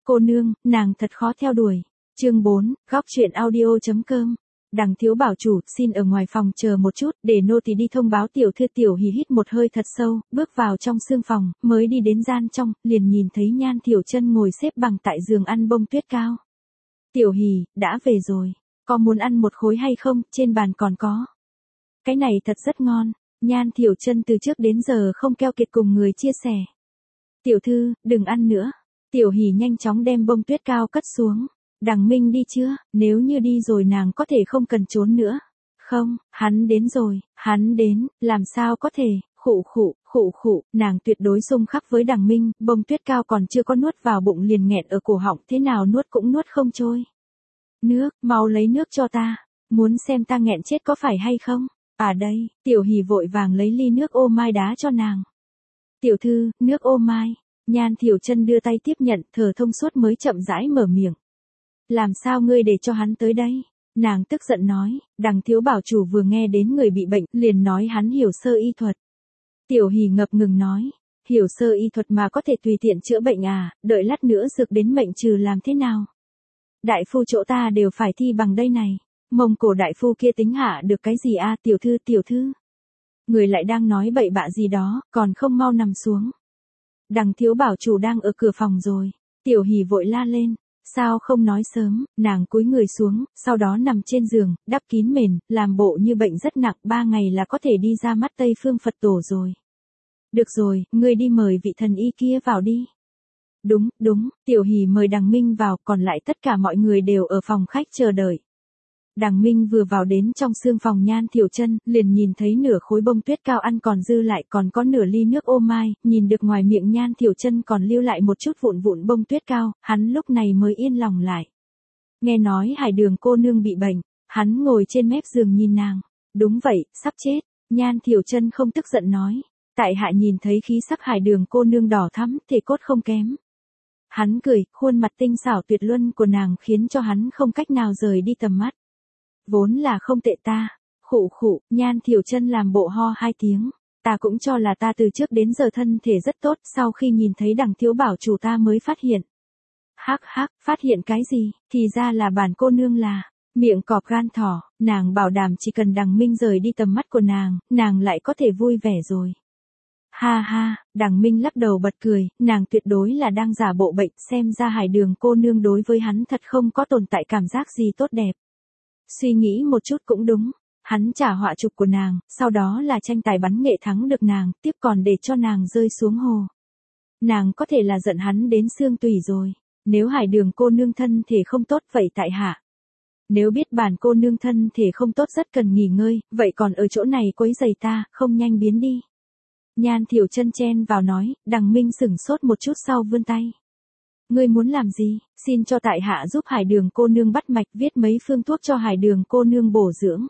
Cô nương, nàng thật khó theo đuổi. Chương 4, góc chuyện audio.com. Đằng thiếu bảo chủ, xin ở ngoài phòng chờ một chút, để nô tỳ đi thông báo tiểu thư. Tiểu Hỉ hít một hơi thật sâu, bước vào trong sương phòng, mới đi đến gian trong, liền nhìn thấy Nhan Thiểu Chân ngồi xếp bằng tại giường ăn bông tuyết cao. Tiểu Hỉ, đã về rồi, có muốn ăn một khối hay không, trên bàn còn có. Cái này thật rất ngon, Nhan Thiểu Chân từ trước đến giờ không keo kiệt cùng người chia sẻ. Tiểu thư, đừng ăn nữa. Tiểu Hỉ nhanh chóng đem bông tuyết cao cất xuống. Đằng Minh đi chưa? Nếu như đi rồi nàng có thể không cần trốn nữa. Không, hắn đến rồi, hắn đến, làm sao có thể, khụ, nàng tuyệt đối xung khắc với Đằng Minh, bông tuyết cao còn chưa có nuốt vào bụng liền nghẹn ở cổ họng, thế nào nuốt cũng nuốt không trôi. Nước, mau lấy nước cho ta, muốn xem ta nghẹn chết có phải hay không? À đây, Tiểu Hỉ vội vàng lấy ly nước ô mai đá cho nàng. Tiểu thư, nước ô mai. Nhan Thiểu Chân đưa tay tiếp nhận, thở thông suốt mới chậm rãi mở miệng. Làm sao ngươi để cho hắn tới đây? Nàng tức giận nói, Đằng thiếu bảo chủ vừa nghe đến người bị bệnh, liền nói hắn hiểu sơ y thuật. Tiểu Hỉ ngập ngừng nói, hiểu sơ y thuật mà có thể tùy tiện chữa bệnh à, đợi lát nữa dược đến mệnh trừ làm thế nào? Đại phu chỗ ta đều phải thi bằng đây này. Mông Cổ đại phu kia tính hạ được cái gì a? Tiểu thư. Người lại đang nói bậy bạ gì đó, còn không mau nằm xuống. Đằng thiếu bảo chủ đang ở cửa phòng rồi. Tiểu Hỉ vội la lên. Sao không nói sớm? Nàng cúi người xuống, sau đó nằm trên giường, đắp kín mền, làm bộ như bệnh rất nặng, 3 ngày là có thể đi ra mắt Tây Phương Phật Tổ rồi. Được rồi, ngươi đi mời vị thần y kia vào đi. Đúng, Tiểu Hỉ mời Đằng Minh vào, còn lại tất cả mọi người đều ở phòng khách chờ đợi. Đằng Minh vừa vào đến trong sương phòng Nhan Thiểu Chân, liền nhìn thấy nửa khối bông tuyết cao ăn còn dư lại, còn có nửa ly nước ô mai, nhìn được ngoài miệng Nhan Thiểu Chân còn lưu lại một chút vụn bông tuyết cao, hắn lúc này mới yên lòng lại. Nghe nói Hải Đường cô nương bị bệnh, hắn ngồi trên mép giường nhìn nàng. Đúng vậy, sắp chết. Nhan Thiểu Chân không tức giận nói. Tại hạ nhìn thấy khí sắc Hải Đường cô nương đỏ thắm, thể cốt không kém. Hắn cười, khuôn mặt tinh xảo tuyệt luân của nàng khiến cho hắn không cách nào rời đi tầm mắt. Vốn là không tệ ta. Khụ, Nhan Thiểu Chân làm bộ ho 2 tiếng. Ta cũng cho là ta từ trước đến giờ thân thể rất tốt, sau khi nhìn thấy Đằng thiếu bảo chủ ta mới phát hiện. Hắc, phát hiện cái gì? Thì ra là bản cô nương là miệng cọp gan thỏ, nàng bảo đảm chỉ cần Đằng Minh rời đi tầm mắt của nàng lại có thể vui vẻ rồi. Ha, Đằng Minh lắc đầu bật cười, nàng tuyệt đối là đang giả bộ bệnh, xem ra Hải Đường cô nương đối với hắn thật không có tồn tại cảm giác gì tốt đẹp. Suy nghĩ một chút cũng đúng, hắn trả họa chụp của nàng, sau đó là tranh tài bắn nghệ thắng được nàng, tiếp còn để cho nàng rơi xuống hồ. Nàng có thể là giận hắn đến xương tủy rồi, nếu Hải Đường cô nương thân thể không tốt vậy tại hạ. Nếu biết bản cô nương thân thể không tốt rất cần nghỉ ngơi, vậy còn ở chỗ này quấy rầy ta, không nhanh biến đi. Nhan Thiểu Chân chen vào nói, Đằng Minh sửng sốt một chút sau vươn tay. Ngươi muốn làm gì? Xin cho tại hạ giúp Hải Đường cô nương bắt mạch, viết mấy phương thuốc cho Hải Đường cô nương bổ dưỡng.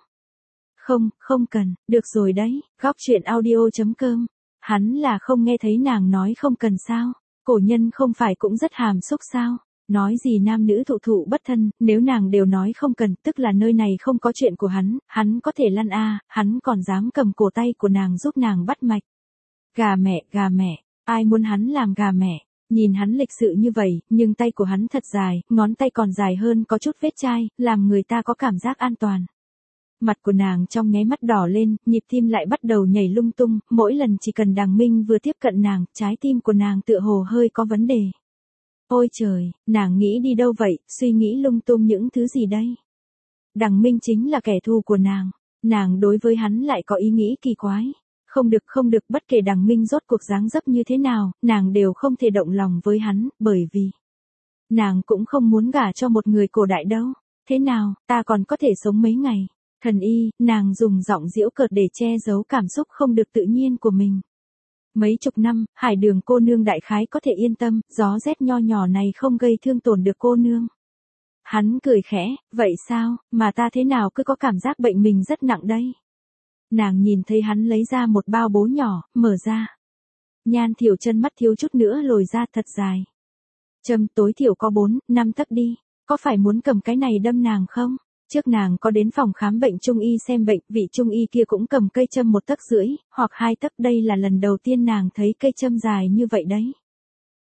Không cần, được rồi đấy, góc chuyện audio.com. Hắn là không nghe thấy nàng nói không cần sao? Cổ nhân không phải cũng rất hàm xúc sao? Nói gì nam nữ thụ bất thân, nếu nàng đều nói không cần, tức là nơi này không có chuyện của hắn có thể lăn a, hắn còn dám cầm cổ tay của nàng giúp nàng bắt mạch. Gà mẹ, ai muốn hắn làm gà mẹ? Nhìn hắn lịch sự như vậy, nhưng tay của hắn thật dài, ngón tay còn dài hơn có chút vết chai, làm người ta có cảm giác an toàn. Mặt của nàng trong nháy mắt đỏ lên, nhịp tim lại bắt đầu nhảy lung tung, mỗi lần chỉ cần Đằng Minh vừa tiếp cận nàng, trái tim của nàng tựa hồ hơi có vấn đề. Ôi trời, nàng nghĩ đi đâu vậy, suy nghĩ lung tung những thứ gì đây? Đằng Minh chính là kẻ thù của nàng đối với hắn lại có ý nghĩ kỳ quái. Không được, bất kể Đằng Minh rốt cuộc dáng dấp như thế nào, nàng đều không thể động lòng với hắn, bởi vì nàng cũng không muốn gả cho một người cổ đại đâu. Thế nào, ta còn có thể sống mấy ngày? Thần y, nàng dùng giọng giễu cợt để che giấu cảm xúc không được tự nhiên của mình. Mấy chục năm, Hải Đường cô nương đại khái có thể yên tâm, gió rét nho nhỏ này không gây thương tổn được cô nương. Hắn cười khẽ, vậy sao, mà ta thế nào cứ có cảm giác bệnh mình rất nặng đây? Nàng nhìn thấy hắn lấy ra một bao bố nhỏ, mở ra. Nhan Thiểu Chân mắt thiếu chút nữa lồi ra thật dài. Châm tối thiểu có 4-5 tấc đi, có phải muốn cầm cái này đâm nàng không? Trước nàng có đến phòng khám bệnh trung y xem bệnh, vị trung y kia cũng cầm cây châm 1,5 tấc, hoặc 2 tấc, đây là lần đầu tiên nàng thấy cây châm dài như vậy đấy.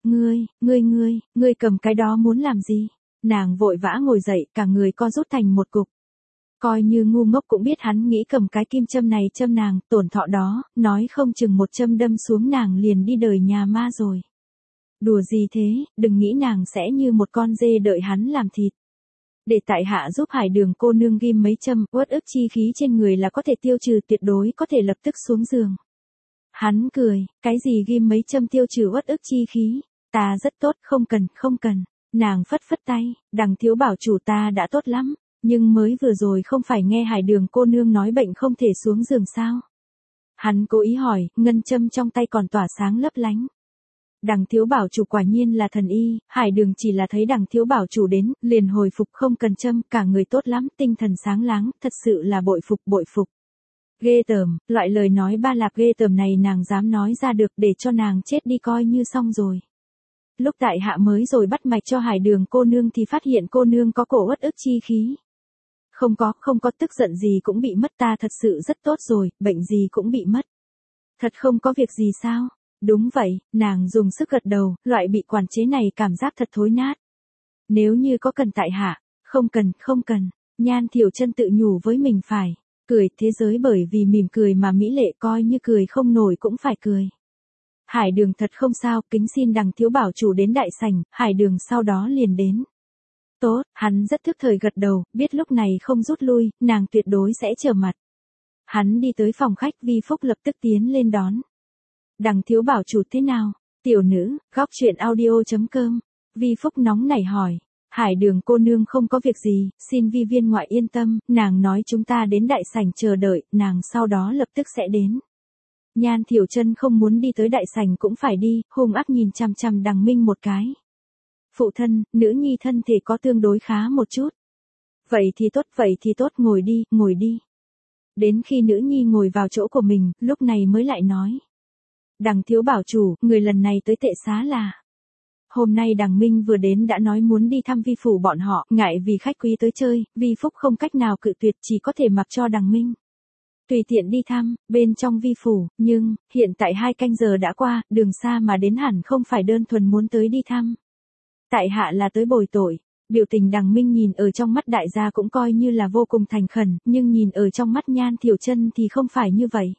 Ngươi cầm cái đó muốn làm gì? Nàng vội vã ngồi dậy, cả người co rút thành một cục. Coi như ngu ngốc cũng biết hắn nghĩ cầm cái kim châm này châm nàng, tổn thọ đó, nói không chừng một châm đâm xuống nàng liền đi đời nhà ma rồi. Đùa gì thế, đừng nghĩ nàng sẽ như một con dê đợi hắn làm thịt. Để tại hạ giúp Hải Đường cô nương ghim mấy châm, uất ức chi khí trên người là có thể tiêu trừ, tuyệt đối có thể lập tức xuống giường. Hắn cười, cái gì ghim mấy châm tiêu trừ uất ức chi khí, ta rất tốt, không cần. Nàng phất phất tay, Đằng thiếu bảo chủ ta đã tốt lắm, nhưng mới vừa rồi không phải nghe Hải Đường cô nương nói bệnh không thể xuống giường sao? Hắn cố ý hỏi, ngân châm trong tay còn tỏa sáng lấp lánh. Đằng thiếu bảo chủ quả nhiên là thần y, Hải Đường chỉ là thấy đằng thiếu bảo chủ đến, liền hồi phục không cần châm, cả người tốt lắm, tinh thần sáng láng, thật sự là bội phục. Ghê tởm, loại lời nói ba lạp ghê tởm này nàng dám nói ra được, để cho nàng chết đi coi như xong rồi. Lúc tại hạ mới rồi bắt mạch cho Hải Đường cô nương thì phát hiện cô nương có cổ uất ức chi khí. Không có, tức giận gì cũng bị mất, ta thật sự rất tốt rồi, bệnh gì cũng bị mất. Thật không có việc gì sao? Đúng vậy, nàng dùng sức gật đầu, loại bị quản chế này cảm giác thật thối nát. Nếu như có cần tại hạ, không cần, Nhan Thiểu Chân tự nhủ với mình phải, cười thế giới bởi vì mỉm cười mà mỹ lệ, coi như cười không nổi cũng phải cười. Hải Đường thật không sao, kính xin đằng thiếu bảo chủ đến đại sảnh, Hải Đường sau đó liền đến. Tốt, hắn rất thức thời gật đầu, biết lúc này không rút lui, nàng tuyệt đối sẽ trở mặt. Hắn đi tới phòng khách, Vi Phúc lập tức tiến lên đón. Đằng thiếu bảo chủ thế nào? Tiểu nữ, góc chuyện audio.com. Vi Phúc nóng nảy hỏi. Hải Đường cô nương không có việc gì, xin Vi viên ngoại yên tâm, nàng nói chúng ta đến đại sảnh chờ đợi, nàng sau đó lập tức sẽ đến. Nhan Thiểu Chân không muốn đi tới đại sảnh cũng phải đi, hung ác nhìn chằm chằm Đằng Minh một cái. Phụ thân, nữ nhi thân thể có tương đối khá một chút. Vậy thì tốt, ngồi đi. Đến khi nữ nhi ngồi vào chỗ của mình, lúc này mới lại nói. Đằng thiếu bảo chủ, người lần này tới tệ xá là. Hôm nay Đằng Minh vừa đến đã nói muốn đi thăm Vi phủ bọn họ, ngại vì khách quý tới chơi, Vi Phúc không cách nào cự tuyệt, chỉ có thể mặc cho Đằng Minh tùy tiện đi thăm, bên trong Vi phủ, nhưng, hiện tại 2 canh giờ đã qua, đường xa mà đến hẳn không phải đơn thuần muốn tới đi thăm. Tại hạ là tới bồi tội. Biểu tình Đằng Minh nhìn ở trong mắt đại gia cũng coi như là vô cùng thành khẩn, nhưng nhìn ở trong mắt Nhan Thiểu Chân thì không phải như vậy.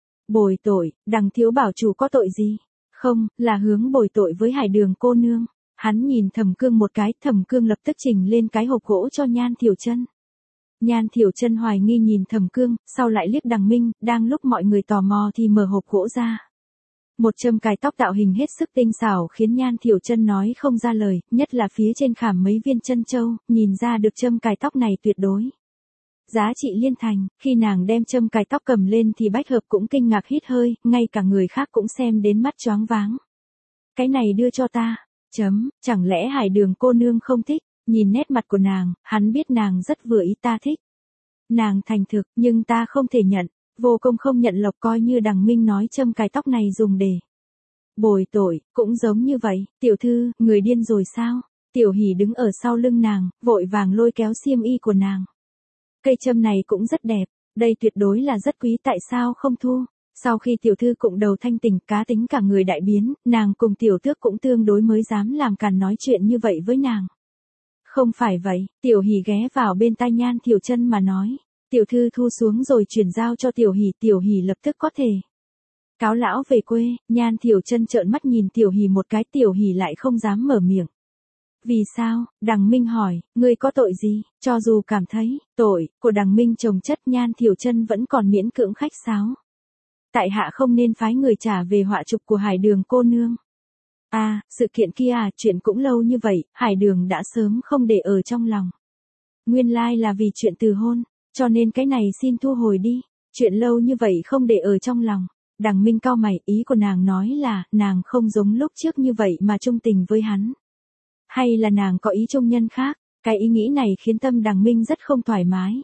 Bồi tội, Đằng thiếu bảo chủ có tội gì? Không, là hướng bồi tội với Hải Đường cô nương. Hắn nhìn Thẩm Cương một cái, Thẩm Cương lập tức chỉnh lên cái hộp gỗ cho Nhan Thiểu Chân. Nhan Thiểu Chân hoài nghi nhìn Thẩm Cương, sau lại liếc Đằng Minh, đang lúc mọi người tò mò thì mở hộp gỗ ra. Một châm cài tóc tạo hình hết sức tinh xảo khiến Nhan Thiểu Chân nói không ra lời, nhất là phía trên khảm mấy viên chân châu, nhìn ra được châm cài tóc này tuyệt đối giá trị liên thành. Khi nàng đem châm cài tóc cầm lên thì Bách Hợp cũng kinh ngạc hít hơi, ngay cả người khác cũng xem đến mắt choáng váng. Cái này đưa cho ta. Chẳng lẽ Hải Đường cô nương không thích? Nhìn nét mặt của nàng, hắn biết nàng rất vừa ý, ta thích. Nàng thành thực, nhưng ta không thể nhận. Vô công không nhận lộc, coi như Đằng Minh nói châm cài tóc này dùng để bồi tội, cũng giống như vậy. Tiểu thư, người điên rồi sao? Tiểu Hỷ đứng ở sau lưng nàng, vội vàng lôi kéo xiêm y của nàng. Cây châm này cũng rất đẹp, đây tuyệt đối là rất quý, tại sao không thu? Sau khi tiểu thư cụng đầu thanh tỉnh, cá tính cả người đại biến, nàng cùng tiểu tước cũng tương đối mới dám làm càn nói chuyện như vậy với nàng. Không phải vậy, Tiểu Hỷ ghé vào bên tai Nhan Thiểu Chân mà nói. Tiểu thư thu xuống rồi chuyển giao cho Tiểu Hỷ lập tức có thể cáo lão về quê. Nhan Thiểu Chân trợn mắt nhìn Tiểu Hỷ một cái, Tiểu Hỷ lại không dám mở miệng. Vì sao? Đằng Minh hỏi, ngươi có tội gì? Cho dù cảm thấy tội của Đằng Minh chồng chất, Nhan Thiểu Chân vẫn còn miễn cưỡng khách sáo. Tại hạ không nên phái người trả về họa chụp của Hải Đường cô nương. À, sự kiện kia à, chuyện cũng lâu như vậy, Hải Đường đã sớm không để ở trong lòng. Nguyên lai là vì chuyện từ hôn, cho nên cái này xin thu hồi đi. Chuyện lâu như vậy không để ở trong lòng. Đằng Minh cau mày, ý của nàng nói là, nàng không giống lúc trước như vậy mà trung tình với hắn. Hay là nàng có ý trung nhân khác? Cái ý nghĩ này khiến tâm Đằng Minh rất không thoải mái.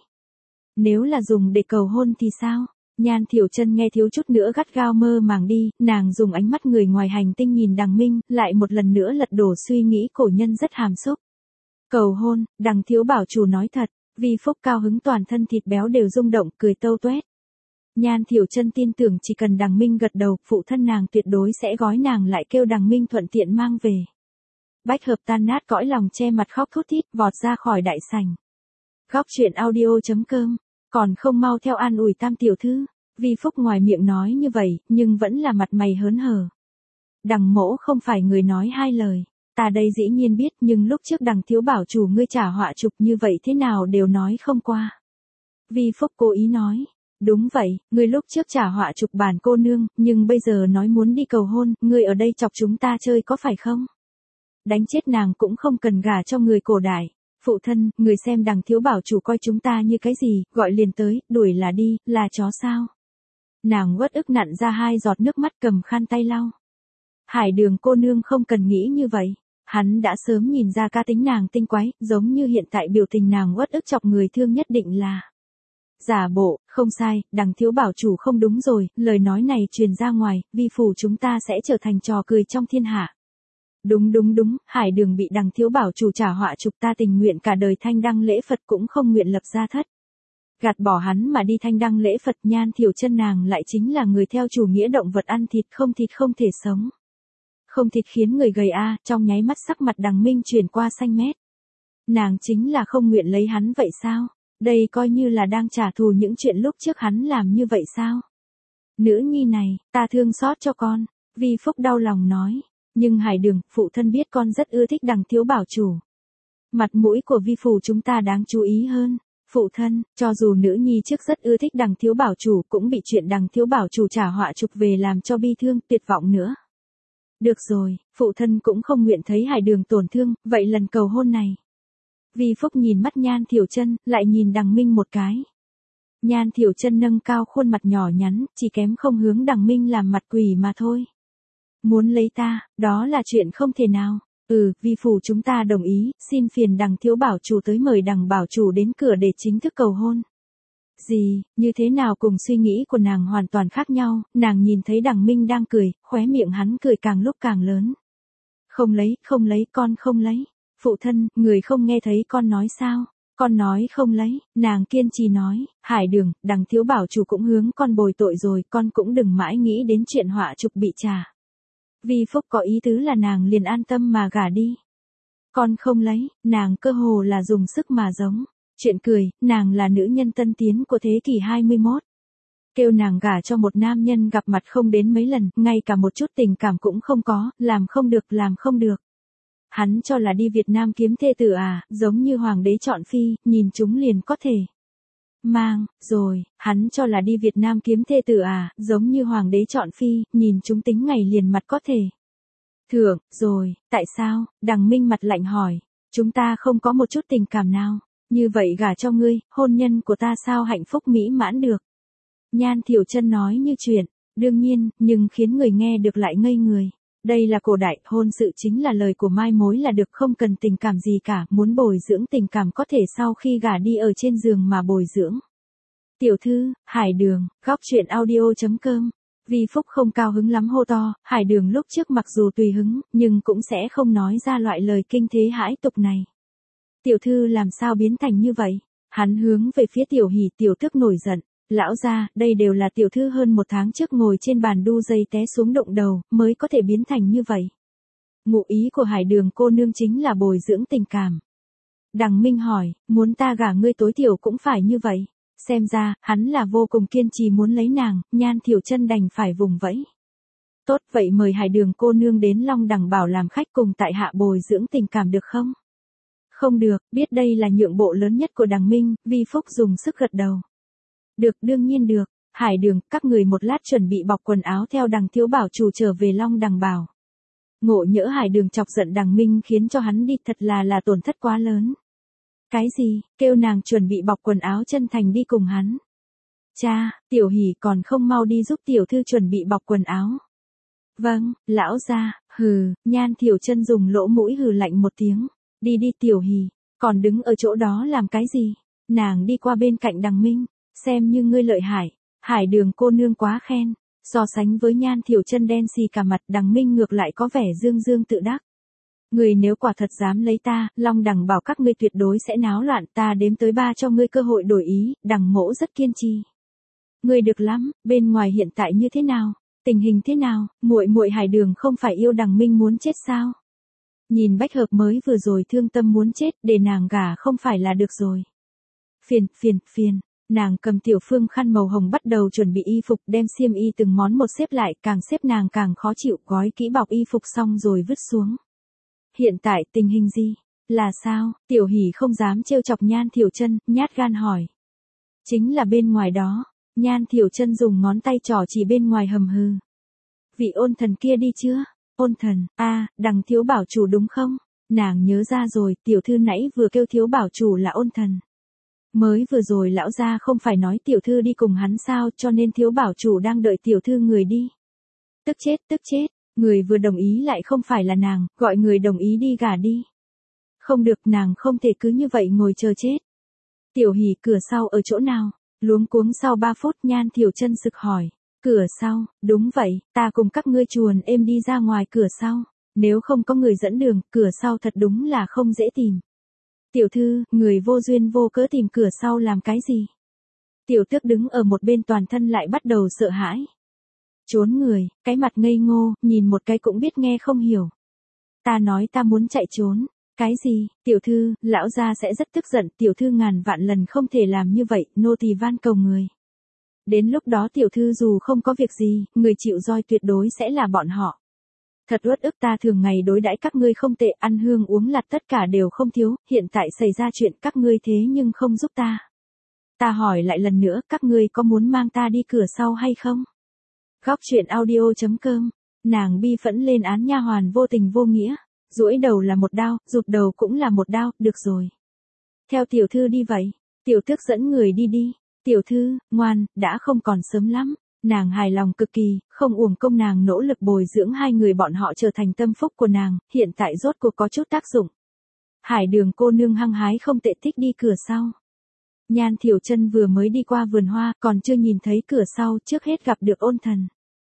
Nếu là dùng để cầu hôn thì sao? Nhan Thiểu Chân nghe thiếu chút nữa gắt gao mơ màng đi, nàng dùng ánh mắt người ngoài hành tinh nhìn Đằng Minh, lại một lần nữa lật đổ suy nghĩ cổ nhân rất hàm xúc. Cầu hôn, Đằng thiếu bảo chủ nói thật. Vi Phúc cao hứng, toàn thân thịt béo đều rung động, cười tâu tuét. Nhan Thiểu Chân tin tưởng chỉ cần Đằng Minh gật đầu, phụ thân nàng tuyệt đối sẽ gói nàng lại kêu Đằng Minh thuận tiện mang về. Bách Hợp tan nát cõi lòng che mặt khóc thút thít vọt ra khỏi đại sảnh. Góc truyện audio.com, còn không mau theo an ủi Tam tiểu thư. Vi Phúc ngoài miệng nói như vậy, nhưng vẫn là mặt mày hớn hở. Đằng mỗ không phải người nói hai lời. Ta đây dĩ nhiên biết, nhưng lúc trước Đằng thiếu bảo chủ ngươi trả họa chụp như vậy thế nào đều nói không qua. Vi Phúc cố ý nói. Đúng vậy, ngươi lúc trước trả họa chụp bản cô nương, nhưng bây giờ nói muốn đi cầu hôn, ngươi ở đây chọc chúng ta chơi có phải không? Đánh chết nàng cũng không cần gả cho người cổ đại. Phụ thân, người xem Đằng thiếu bảo chủ coi chúng ta như cái gì, gọi liền tới, đuổi là đi, là chó sao? Nàng uất ức nặn ra 2 giọt nước mắt cầm khăn tay lau. Hải Đường cô nương không cần nghĩ như vậy. Hắn đã sớm nhìn ra cá tính nàng tinh quái, giống như hiện tại biểu tình nàng uất ức chọc người thương nhất định là giả bộ. Không sai, Đằng thiếu bảo chủ không đúng rồi, lời nói này truyền ra ngoài, vi phủ chúng ta sẽ trở thành trò cười trong thiên hạ. Đúng, Hải Đường bị Đằng thiếu bảo chủ trả họa chụp, ta tình nguyện cả đời thanh đăng lễ Phật cũng không nguyện lập gia thất. Gạt bỏ hắn mà đi thanh đăng lễ Phật. Nhan Thiểu Chân nàng lại chính là người theo chủ nghĩa động vật ăn thịt không thể sống. Không thịt khiến người gầy a, trong nháy mắt sắc mặt Đằng Minh chuyển qua xanh mét. Nàng chính là không nguyện lấy hắn vậy sao? Đây coi như là đang trả thù những chuyện lúc trước hắn làm như vậy sao? Nữ nhi này, ta thương xót cho con. Vi Phúc đau lòng nói. Nhưng Hải Đường, phụ thân biết con rất ưa thích Đằng thiếu bảo chủ. Mặt mũi của vi phủ chúng ta đáng chú ý hơn. Phụ thân, cho dù nữ nhi trước rất ưa thích Đằng thiếu bảo chủ cũng bị chuyện Đằng thiếu bảo chủ trả họa chụp về làm cho bi thương, tuyệt vọng nữa. Được rồi, phụ thân cũng không nguyện thấy Hải Đường tổn thương, vậy lần cầu hôn này. Vi Phúc nhìn mắt Nhan Thiểu Chân, lại nhìn Đằng Minh một cái. Nhan Thiểu Chân nâng cao khuôn mặt nhỏ nhắn, chỉ kém không hướng Đằng Minh làm mặt quỷ mà thôi. Muốn lấy ta, đó là chuyện không thể nào. Vi phủ chúng ta đồng ý, xin phiền Đằng thiếu bảo chủ tới mời Đằng bảo chủ đến cửa để chính thức cầu hôn. Gì, như thế nào cùng suy nghĩ của nàng hoàn toàn khác nhau, nàng nhìn thấy Đằng Minh đang cười, khóe miệng hắn cười càng lúc càng lớn. Không lấy, con không lấy. Phụ thân, người không nghe thấy con nói sao? Con nói không lấy, nàng kiên trì nói, Hải Đường, Đằng thiếu bảo chủ cũng hướng con bồi tội rồi, con cũng đừng mãi nghĩ đến chuyện họa chụp bị trả. Vi Phúc có ý tứ là nàng liền an tâm mà gả đi. Con không lấy, nàng cơ hồ là dùng sức mà giống. Chuyện cười, nàng là nữ nhân tân tiến của thế kỷ 21. Kêu nàng gả cho một nam nhân gặp mặt không đến mấy lần, ngay cả một chút tình cảm cũng không có, làm không được. Hắn cho là đi Việt Nam kiếm thê tử à, giống như hoàng đế chọn phi, nhìn chúng liền có thể mang, rồi, hắn cho là đi Việt Nam kiếm thê tử à, giống như hoàng đế chọn phi, nhìn chúng tính ngày liền mặt có thể thưởng, rồi, tại sao? Đằng Minh mặt lạnh hỏi, chúng ta không có một chút tình cảm nào, như vậy gả cho ngươi, hôn nhân của ta sao hạnh phúc mỹ mãn được? Nhan Thiểu Chân nói như chuyện, đương nhiên, nhưng khiến người nghe được lại ngây người. Đây là cổ đại, hôn sự chính là lời của mai mối là được, không cần tình cảm gì cả, muốn bồi dưỡng tình cảm có thể sau khi gả đi ở trên giường mà bồi dưỡng. Tiểu thư, Hải Đường, góc truyện audio.com. Vi Phúc không cao hứng lắm hô to, Hải Đường lúc trước mặc dù tùy hứng, nhưng cũng sẽ không nói ra loại lời kinh thế hãi tục này. Tiểu thư làm sao biến thành như vậy? Hắn hướng về phía Tiểu Hỷ, Tiểu Tước nổi giận. Lão gia, đây đều là tiểu thư hơn 1 tháng trước ngồi trên bàn đu dây té xuống đụng đầu, mới có thể biến thành như vậy. Ngụ ý của Hải Đường cô nương chính là bồi dưỡng tình cảm. Đằng Minh hỏi, muốn ta gả ngươi tối thiểu cũng phải như vậy. Xem ra, hắn là vô cùng kiên trì muốn lấy nàng, Nhan Thiểu Chân đành phải vùng vẫy. Tốt vậy mời Hải Đường cô nương đến Long Đằng Bảo làm khách cùng tại hạ bồi dưỡng tình cảm được không? Không được, biết đây là nhượng bộ lớn nhất của Đằng Minh, Vi Phúc dùng sức gật đầu. Được, đương nhiên được. Hải Đường, các người một lát chuẩn bị bọc quần áo theo Đằng thiếu bảo chủ trở về Long Đằng Bảo. Ngộ nhỡ Hải Đường chọc giận Đằng Minh khiến cho hắn đi, thật là tổn thất quá lớn. Cái gì? Kêu nàng chuẩn bị bọc quần áo chân thành đi cùng hắn. Cha, Tiểu Hỷ còn không mau đi giúp tiểu thư chuẩn bị bọc quần áo. Vâng, lão gia. Hừ. Nhan Thiểu Chân dùng lỗ mũi hừ lạnh một tiếng. Đi đi Tiểu Hỷ, còn đứng ở chỗ đó làm cái gì? Nàng đi qua bên cạnh Đằng Minh. Xem như ngươi lợi hại, Hải Đường cô nương quá khen. So sánh với Nhan Thiểu Chân đen xì cả mặt, Đằng Minh ngược lại có vẻ dương tự đắc. Người nếu quả thật dám lấy ta, Long Đằng Bảo các ngươi tuyệt đối sẽ náo loạn, ta đếm tới 3 cho ngươi cơ hội đổi ý, Đằng mỗ rất kiên trì. Ngươi được lắm, bên ngoài hiện tại như thế nào? Tình hình thế nào? Muội muội Hải Đường không phải yêu Đằng Minh muốn chết sao? Nhìn Bách Hợp mới vừa rồi thương tâm muốn chết, để nàng gả không phải là được rồi. Phiền. Nàng cầm Tiểu Phương khăn màu hồng bắt đầu chuẩn bị y phục, đem xiêm y từng món một xếp lại, càng xếp nàng càng khó chịu, gói kỹ bọc y phục xong rồi vứt xuống. Hiện tại tình hình gì? Là sao? Tiểu Hỷ không dám trêu chọc Nhan Thiểu Chân, nhát gan hỏi. Chính là bên ngoài đó. Nhan Thiểu Chân dùng ngón tay trỏ chỉ bên ngoài hầm hừ. Vị ôn thần kia đi chưa? Ôn thần, Đằng thiếu bảo chủ đúng không? Nàng nhớ ra rồi, tiểu thư nãy vừa kêu thiếu bảo chủ là ôn thần. Mới vừa rồi lão gia không phải nói tiểu thư đi cùng hắn sao, cho nên thiếu bảo chủ đang đợi tiểu thư người đi. Tức chết, người vừa đồng ý lại không phải là nàng, gọi người đồng ý đi gả đi. Không được, nàng không thể cứ như vậy ngồi chờ chết. Tiểu Hỷ, cửa sau ở chỗ nào? Luống cuống sau 3 phút Nhan Thiểu Chân sực hỏi. Cửa sau, đúng vậy, ta cùng các ngươi chuồn êm đi ra ngoài cửa sau. Nếu không có người dẫn đường, cửa sau thật đúng là không dễ tìm. Tiểu thư, người vô duyên vô cớ tìm cửa sau làm cái gì? Tiểu Tước đứng ở một bên toàn thân lại bắt đầu sợ hãi. Trốn người, cái mặt ngây ngô, nhìn một cái cũng biết nghe không hiểu. Ta nói ta muốn chạy trốn. Cái gì? Tiểu thư, lão gia sẽ rất tức giận, tiểu thư ngàn vạn lần không thể làm như vậy, nô tỳ van cầu người. Đến lúc đó tiểu thư dù không có việc gì, người chịu roi tuyệt đối sẽ là bọn họ. Thật uất ức, ta thường ngày đối đãi các ngươi không tệ, ăn hương uống lạt tất cả đều không thiếu, hiện tại xảy ra chuyện các ngươi thế nhưng không giúp ta. Ta hỏi lại lần nữa, các ngươi có muốn mang ta đi cửa sau hay không? Góc truyện audio.com, nàng bi phẫn lên án nha hoàn vô tình vô nghĩa, duỗi đầu là một đao, rụt đầu cũng là một đao, được rồi. Theo tiểu thư đi vậy, Tiểu Tước dẫn người đi. Tiểu thư, ngoan, đã không còn sớm lắm. Nàng hài lòng cực kỳ, không uổng công nàng nỗ lực bồi dưỡng hai người bọn họ trở thành tâm phúc của nàng, hiện tại rốt cuộc có chút tác dụng. Hải Đường cô nương hăng hái không tệ, thích đi cửa sau. Nhan Thiểu Chân vừa mới đi qua vườn hoa, còn chưa nhìn thấy cửa sau, trước hết gặp được ôn thần.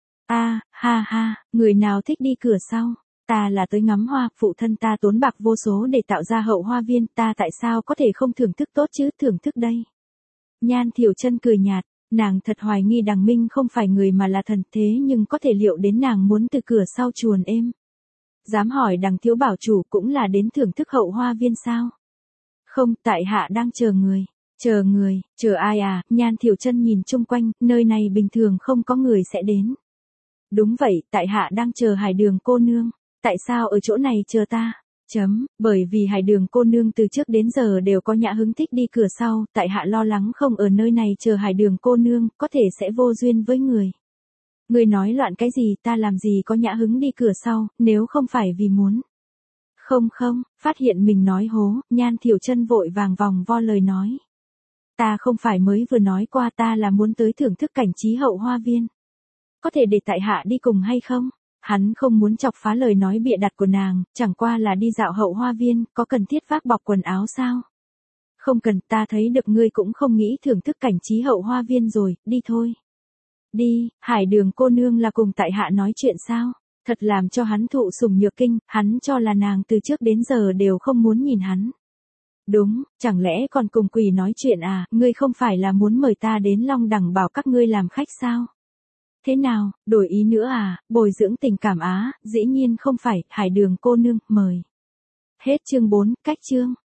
Ha, người nào thích đi cửa sau? Ta là tới ngắm hoa, phụ thân ta tốn bạc vô số để tạo ra hậu hoa viên, ta tại sao có thể không thưởng thức tốt chứ, thưởng thức đây. Nhan Thiểu Chân cười nhạt, nàng thật hoài nghi Đằng Minh không phải người mà là thần, thế nhưng có thể liệu đến nàng muốn từ cửa sau chuồn êm. Dám hỏi Đằng thiếu bảo chủ cũng là đến thưởng thức hậu hoa viên sao? Không, tại hạ đang chờ người. Chờ ai à? Nhan Thiểu Chân nhìn chung quanh, nơi này bình thường không có người sẽ đến. Đúng vậy, tại hạ đang chờ Hải Đường cô nương. Tại sao ở chỗ này chờ ta? Bởi vì Hải Đường cô nương từ trước đến giờ đều có nhã hứng thích đi cửa sau, tại hạ lo lắng không ở nơi này chờ Hải Đường cô nương, có thể sẽ vô duyên với người. Người nói loạn cái gì, ta làm gì có nhã hứng đi cửa sau, nếu không phải vì muốn. Không, phát hiện mình nói hố, Nhan Thiểu Chân vội vàng vòng vo lời nói. Ta không phải mới vừa nói qua, ta là muốn tới thưởng thức cảnh trí hậu hoa viên. Có thể để tại hạ đi cùng hay không? Hắn không muốn chọc phá lời nói bịa đặt của nàng, chẳng qua là đi dạo hậu hoa viên, có cần thiết vác bọc quần áo sao? Không cần, ta thấy được ngươi cũng không nghĩ thưởng thức cảnh trí hậu hoa viên rồi, đi thôi. Đi, Hải Đường cô nương là cùng tại hạ nói chuyện sao? Thật làm cho hắn thụ sủng nhược kinh, hắn cho là nàng từ trước đến giờ đều không muốn nhìn hắn. Đúng, chẳng lẽ còn cùng quỷ nói chuyện à, ngươi không phải là muốn mời ta đến Long Đằng bảo các ngươi làm khách sao? Thế nào, đổi ý nữa à, bồi dưỡng tình cảm á, dĩ nhiên không phải, Hải Đường cô nương, mời. Hết chương 4, cách chương.